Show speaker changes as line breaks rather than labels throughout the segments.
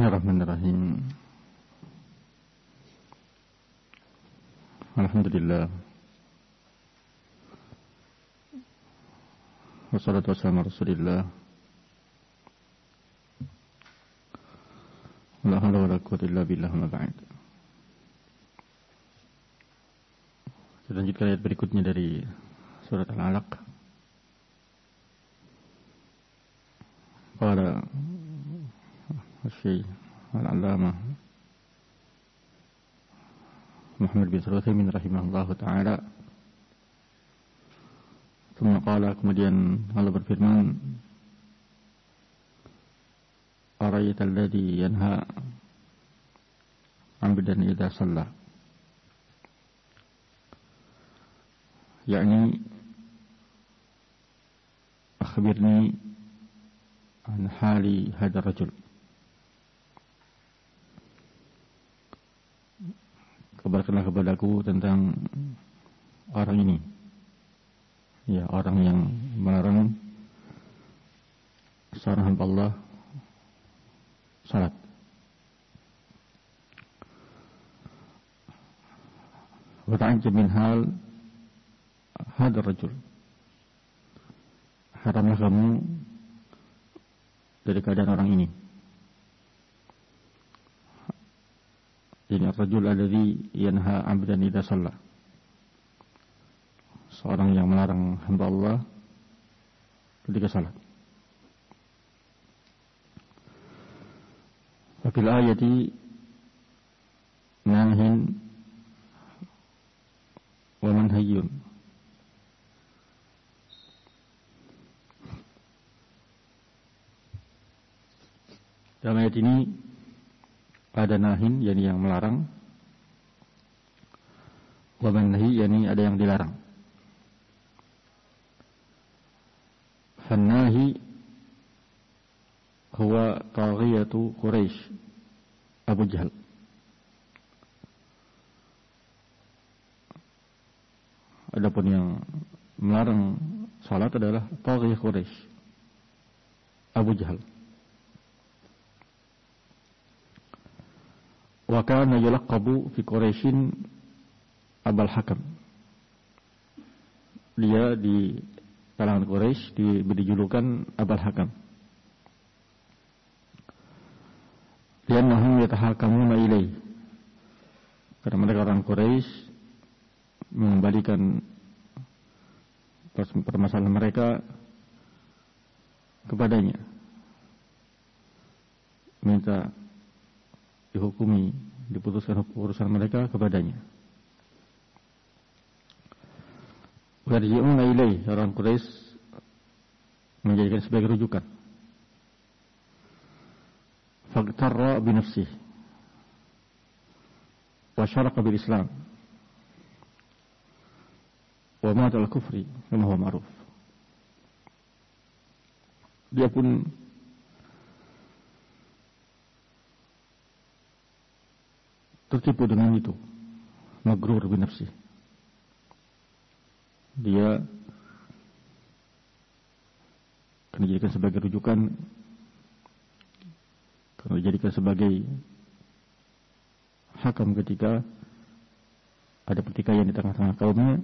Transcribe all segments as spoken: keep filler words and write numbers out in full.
Bismillahirrahmanirrahim. Alhamdulillah. Wassalatu wassalamu ala Rasulillah. La haula wala quwwata illa billah, ma ba'd. Kita lanjutkan ayat berikutnya dari surat Al-Alaq. Qala Syekh Al-Allamah Muhammad bin Shalih Al-Utsaimin rahimahullahu taala. Tsumma qala, kemudian Allah berfirman, Ara'aita alladhi yanha 'abdan idza shalla. Yani akhbirni an hali hadha rajul. Kabarkanlah kepadaku tentang orang ini. Ya, orang yang melarang seorang hamba Allah salat. Wa ta'ajjab min hal hadha rajul. Haramlah kamu dari keadaan orang ini. Jadi ar-rajul alladhi yanha 'abdan idza shalla. Seorang yang melarang hamba Allah ketika salat. Wa fil ayati nahin wa manhayyun. Dalam ayat ini ada nahin, yakni yang melarang, wa manhi, yakni ada yang dilarang. Fannahi huwa taghiyatu Quraisy, Abu Jahal. Adapun yang melarang salat adalah taghiyah Quraisy, Abu Jahal. Wa kana yulaqabu fi Quraisyin Abul Hakam. Dia di kalangan Quraisy diberi julukan Abul Hakam. Liannahum yatahakamuna ilaih. Karena mereka orang Quraisy mengembalikan permasalahan mereka kepadanya. Minta dihukumi, diputuskan urusan mereka kepadanya. Warji'una ilaih, orang Quraisy menjadikan sebagai rujukan. Faqtarra bi nafsihi wa syaraqa bil Islam wa mata al kufri kama huwa ma'ruf. Dia pun tertipu dengan itu, magrur bi nafsi. Dia akan dijadikan sebagai rujukan, akan dijadikan sebagai hakam ketika ada pertikaian di tengah-tengah kaumnya,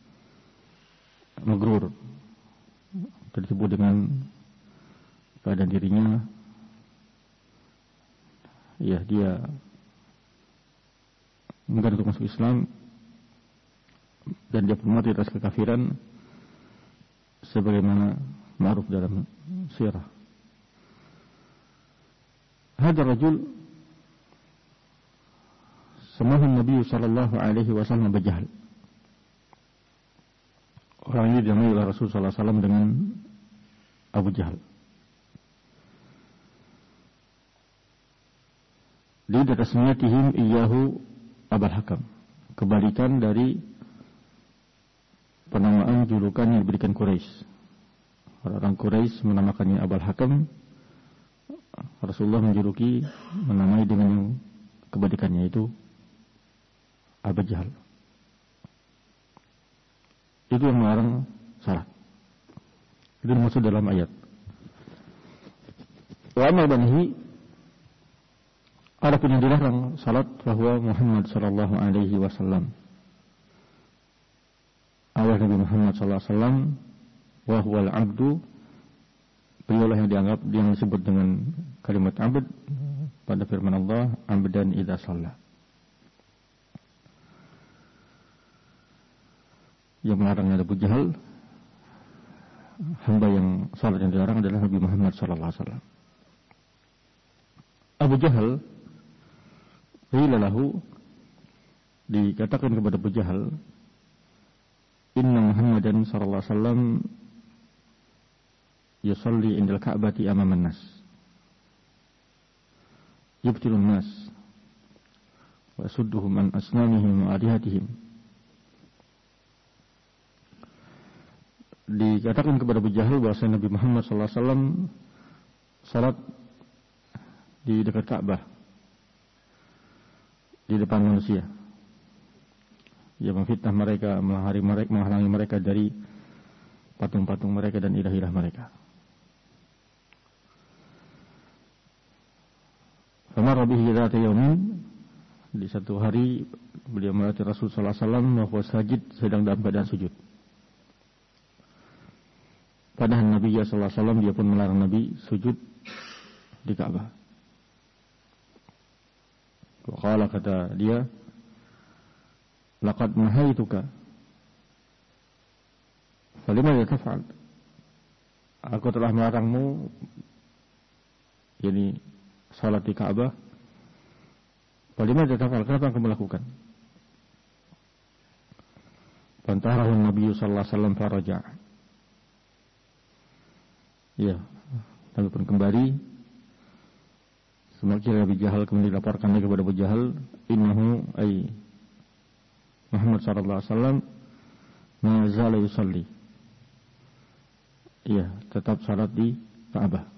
magrur, tertipu dengan keadaan dirinya. Ya, dia enggan untuk masuk Islam dan dia pun mati atas kekafiran sebagaimana ma'ruf dalam sirah. Hadha rajul samahu Nabi sallallahu alaihi wasallam Abu Jahal. Orang ini dinamai oleh Rasul sallallahu alaihi wasallam dengan Abu Jahal. Di tasmiyatihim iyyahu Abul Hakam, kebalikan dari penamaan julukan yang diberikan Quraisy. Orang Quraisy menamakannya Abul Hakam, Rasulullah menjuluki, menamai dengan kebalikannya, yaitu Abu Jahal. Itu yang melarang salat. Itu dimaksud dalam ayat. Wa amma banhi, Adapun yang dilarang salat bahwa Muhammad sallallahu alaihi wasallam. Awal Nabi Muhammad sallallahu alaihi wasallam wa huwal abdu, beliaulah yang dianggap yang disebut dengan kalimat abd pada firman Allah, abdan idza shalla. Yang melarangnya Abu Jahal, hamba yang salat yang dilarang adalah Nabi Muhammad sallallahu alaihi wasallam. Abu Jahal qila lahu, dikatakan kepada Abu Jahal, inna Muhammadan sallallahu alaihi wasallam yusalli indal Ka'bati amaman nas yubtilun nas wa yasudduhum an asnamihim wa alihatihim. Dikatakan kepada Abu Jahal bahwa Nabi Muhammad sallallahu alaihi wasallam salat di dekat Ka'bah, di depan manusia. Ia memfitnah mereka, menghalangi mereka, menghalangi mereka dari patung-patung mereka dan ilah-ilah mereka. Famar bihi dzata yaumin, di satu hari beliau melewati Rasul sallallahu alaihi wasallam bahwa sajid, sedang dalam keadaan sujud. Padahal Nabi sallallahu alaihi wasallam dia pun melarang Nabi sujud di Ka'bah. Qala, kata dia, laqad nahaituka falima taf'al, aku telah melarangmu yakni salat di Ka'bah, falima taf'al, kenapa kamu lakukan? Fantarahu Nabi sallallahu alaihi wasallam faraja. Ya, Nabi pun kembali. Semakin Abu Jahal kemudian dilaporkan lagi kepada Abu Jahal, innahu ay Muhammad sallallahu alaihi wasallam ma zala yusalli. Iya, tetap salat di Ka'bah.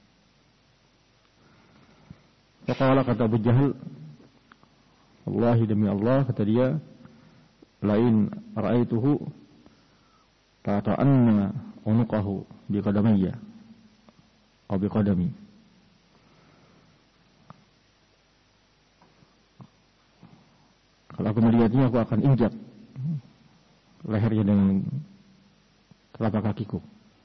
Faqala, kata Abu Jahal, wallahi demi Allah, kata dia, lain ra'aituhu ta'anna unuqahu bi qadamayya atau bi qadami. Kalau aku melihatnya, aku akan injak lehernya dengan telapak kakiku.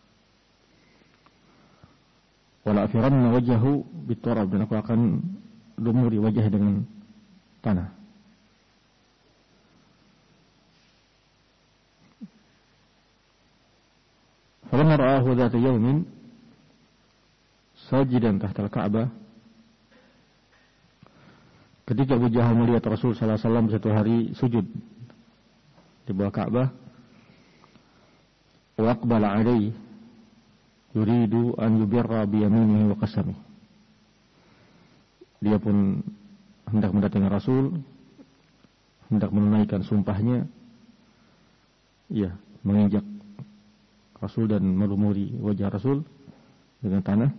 Wala afiranna wajhahu biturab, dan aku akan lumuri wajah dengan tanah. Falamma ra'ahu dzata yawmin sajidan tahta al-Ka'bah, ketika Abu Jahal melihat Rasul sallallahu alaihi wasallam satu hari sujud di bawah Ka'bah, wa aqbala alaihi yuridu an yubirra bi yaminihi wa qasamihi, dia pun hendak mendatangi Rasul, hendak menunaikan sumpahnya, ya, menginjak Rasul dan melumuri wajah Rasul dengan tanah.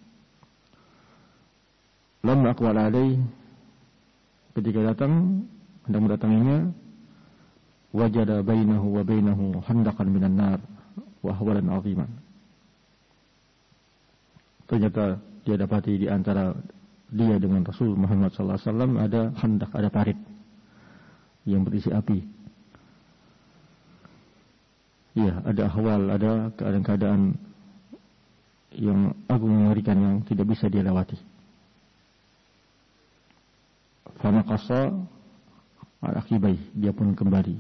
Lamma aqbala alaihi, ketika datang hendak mendatanginya, wajada bainahu wa bainahu handaqan minan nar wa ahwalan 'aziman. Ternyata dia dapati di antara dia dengan Rasul Muhammad sallallahu alaihi wasallam ada handak, ada parit yang berisi api. Ya, ada ahwal, ada keadaan-keadaan yang agung mengerikan yang tidak bisa dia lewati. Fanaqasa al-aqibai, dia pun kembali,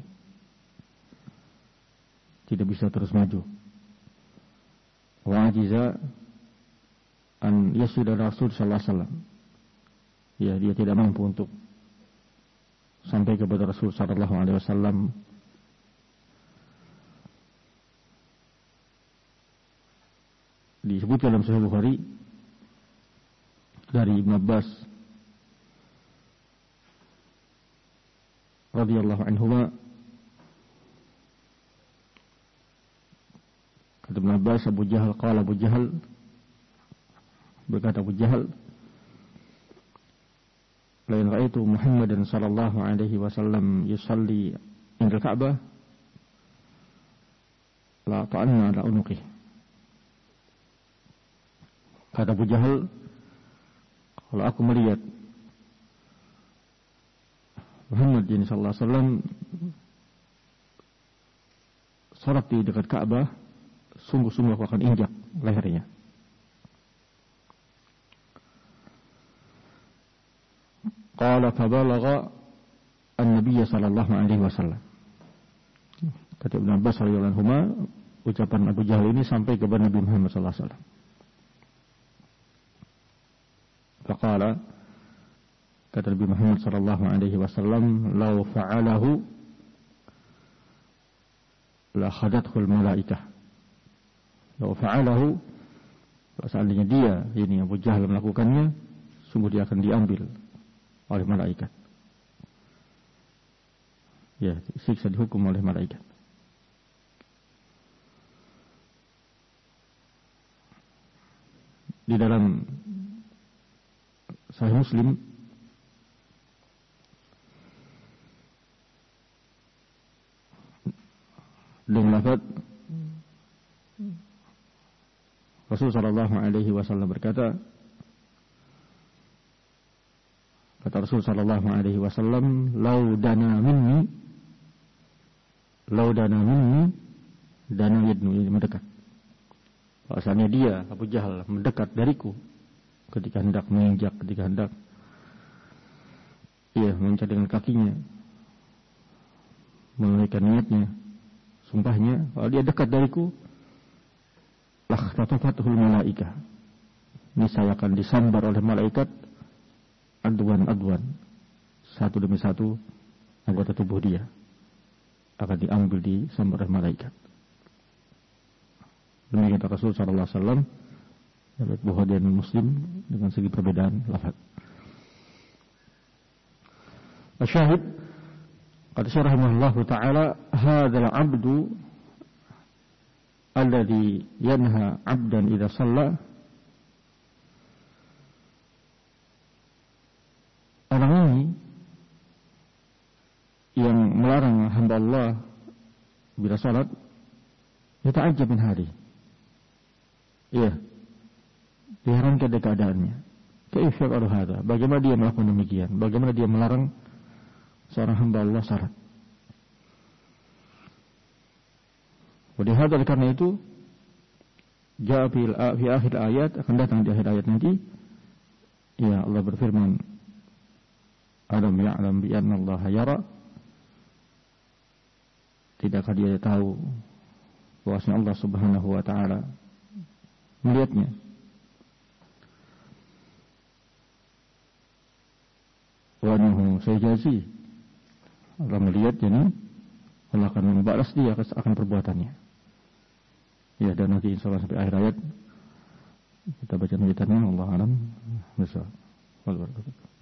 tidak bisa terus maju. Wa ajiza an yasida Rasul sallallahu alaihi wasallam, ya, dia tidak mampu untuk sampai kepada Rasul sallallahu alaihi wasallam. Disebutkan dalam Sahih Bukhari dari Ibnu Abbas radhiyallahu anhuma, kata Ibnu Abbas, Abu Jahal qala Abu Jahal, berkata Abu Jahal, lain ra'aitu Muhammadan sallallahu alaihi wasallam yusalli indal Ka'bah la ta'anna ala unuqih. Kata Abu Jahal, kalau aku melihat Muhammad sallallahu alaihi wasallam salat di dekat Ka'bah, niscaya aku akan Muhammad sallallahu alaihi wasallam salat di dekat Ka'bah, sungguh-sungguh aku akan injak lehernya. Qala fabalagha an-nabiy sallallahu alaihi wasallam. Kata Ibnu Abbas radhiyallahu anhuma, ucapan Abu Jahal ini sampai kepada Nabi Muhammad sallallahu alaihi wasallam. Faqala, kata Nabi Muhammad sallallahu alaihi wasallam, "Law fa'alahu la khadathul malaikah." Law fa'alahu, seandainya dia, ini Abu Jahal melakukannya, sungguh dia akan diambil oleh malaikat. Ya, siksa dihukum oleh malaikat. Di dalam Sahih Muslim dengan lafaz Rasul sallallahu alaihi wasallam berkata, kata Rasul sallallahu alaihi wasallam, "Lau dana minni, lau dana minni, dana yadnu," ini mendekat. Bahasanya dia, Abu Jahal, mendekat dariku ketika hendak menginjak, ketika hendak ia menginjak dengan kakinya, menunaikan niatnya, sumpahnya, kalau dia dekat dariku, lakhtatafathul malaikah, niscaya akan disambar oleh malaikat adwan-adwan, satu demi satu anggota tubuh dia akan diambil, disambar oleh malaikat. Demikian kata Rasul sallallahu alaihi wasallam, dalam Bukhari dan Muslim dengan segi perbedaan lafaz. Asyahid, kata Syekh rahimahullahu taala, hadzal 'abdu alladhi yanha 'abdan idza shalla, orang ini yang melarang hamba Allah bila salat, yata'ajjab min hadi. Iya, diherankan dari keadaannya. Kaifa yaf'alu hadza? Bagaimana dia melakukan demikian? Bagaimana dia melarang seorang hamba Allah salat? Walihada, karena itu, jaa fi akhir ayat, akan datang di akhir ayat nanti, ya Allah berfirman, alam ya'lam bi anna Allah yara, tidakkah dia tahu bahwasanya Allah Subhanahu wa taala melihatnya? Wa annahu sayjazi, Allah melihat, jadi Allah akan membalas dia akan perbuatannya. Ya, dan nanti insyaallah sampai akhir ayat kita baca lanjutannya. Allah alam. Misal.